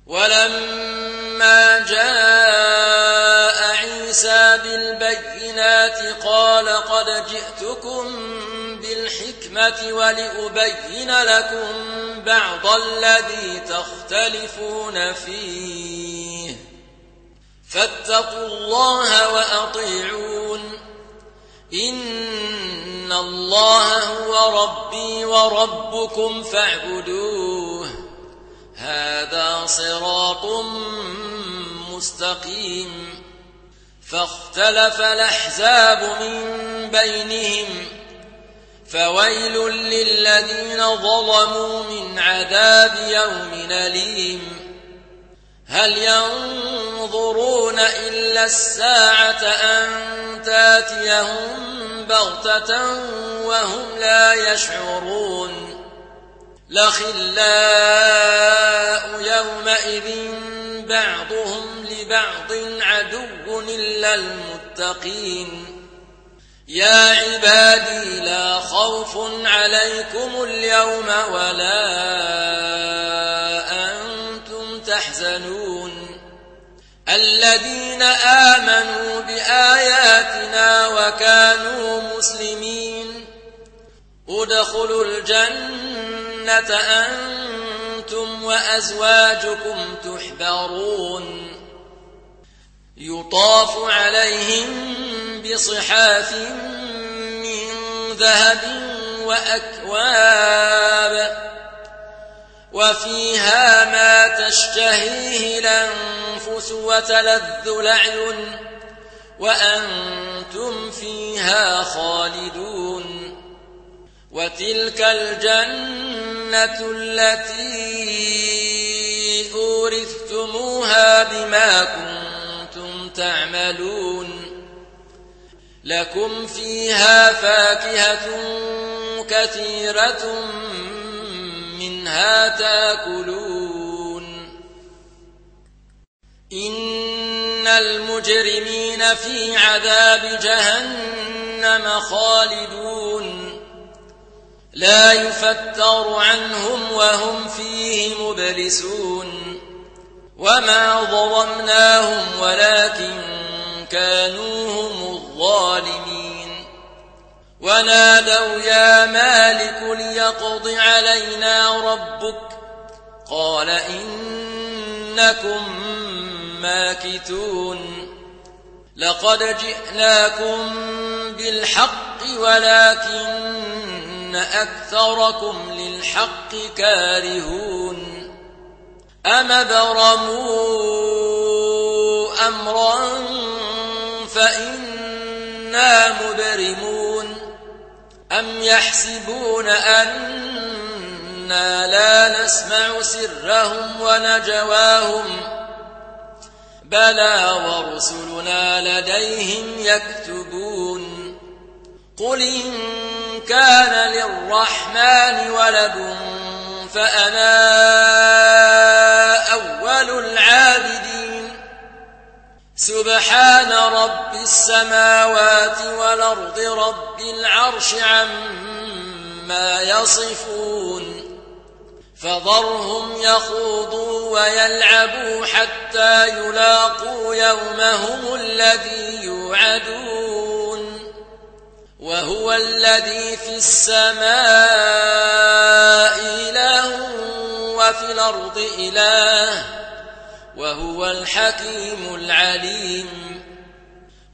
ولما جاء عيسى بالبينات قال قد جئتكم بالحكمة ولأبين لكم بعض الذي تختلفون فيه فاتقوا الله وأطيعون إن الله هو ربي وربكم فاعبدوه هذا صراط مستقيم فاختلف الأحزاب من بينهم فويل للذين ظلموا من عذاب يوم أليم هل ينظرون إلا الساعة أن تاتيهم بغتة وهم لا يشعرون لخلاء يومئذ بعضهم لبعض عدو إلا المتقين يا عبادي لا خوف عليكم اليوم ولا أنتم تحزنون الذين آمنوا بآياتنا وكانوا مسلمين ادخلوا الجنة أنتم وأزواجكم تحبرون يطاف عليهم بصحاف من ذهب وأكواب وفيها ما تشتهيه الأنفس وتلذ الأعين وأنتم فيها خالدون وتلك الجنة التي أورثتموها بما كنتم تعملون لكم فيها فاكهة كثيرة منها تاكلون إن المجرمين في عذاب جهنم خالدون لا يفتر عنهم وهم فيه مبلسون وما ظلمناهم ولكن كانوا هم الظالمين ونادوا يا مالك ليقض علينا ربك قال إنكم ماكثون لقد جئناكم بالحق ولكن أكثركم للحق كارهون أم برموا أمرا فإنا مبرمون أم يحسبون أنا لا نسمع سرهم ونجواهم بلى ورسلنا لديهم يكتبون قل إن كان للرحمن ولد فأنا أول العابدين سبحان رب السماوات والأرض رب العرش عما يصفون فذرهم يخوضوا ويلعبوا حتى يلاقوا يومهم الذي يوعدون وهو الذي في السماء إله وفي الأرض إله وهو الحكيم العليم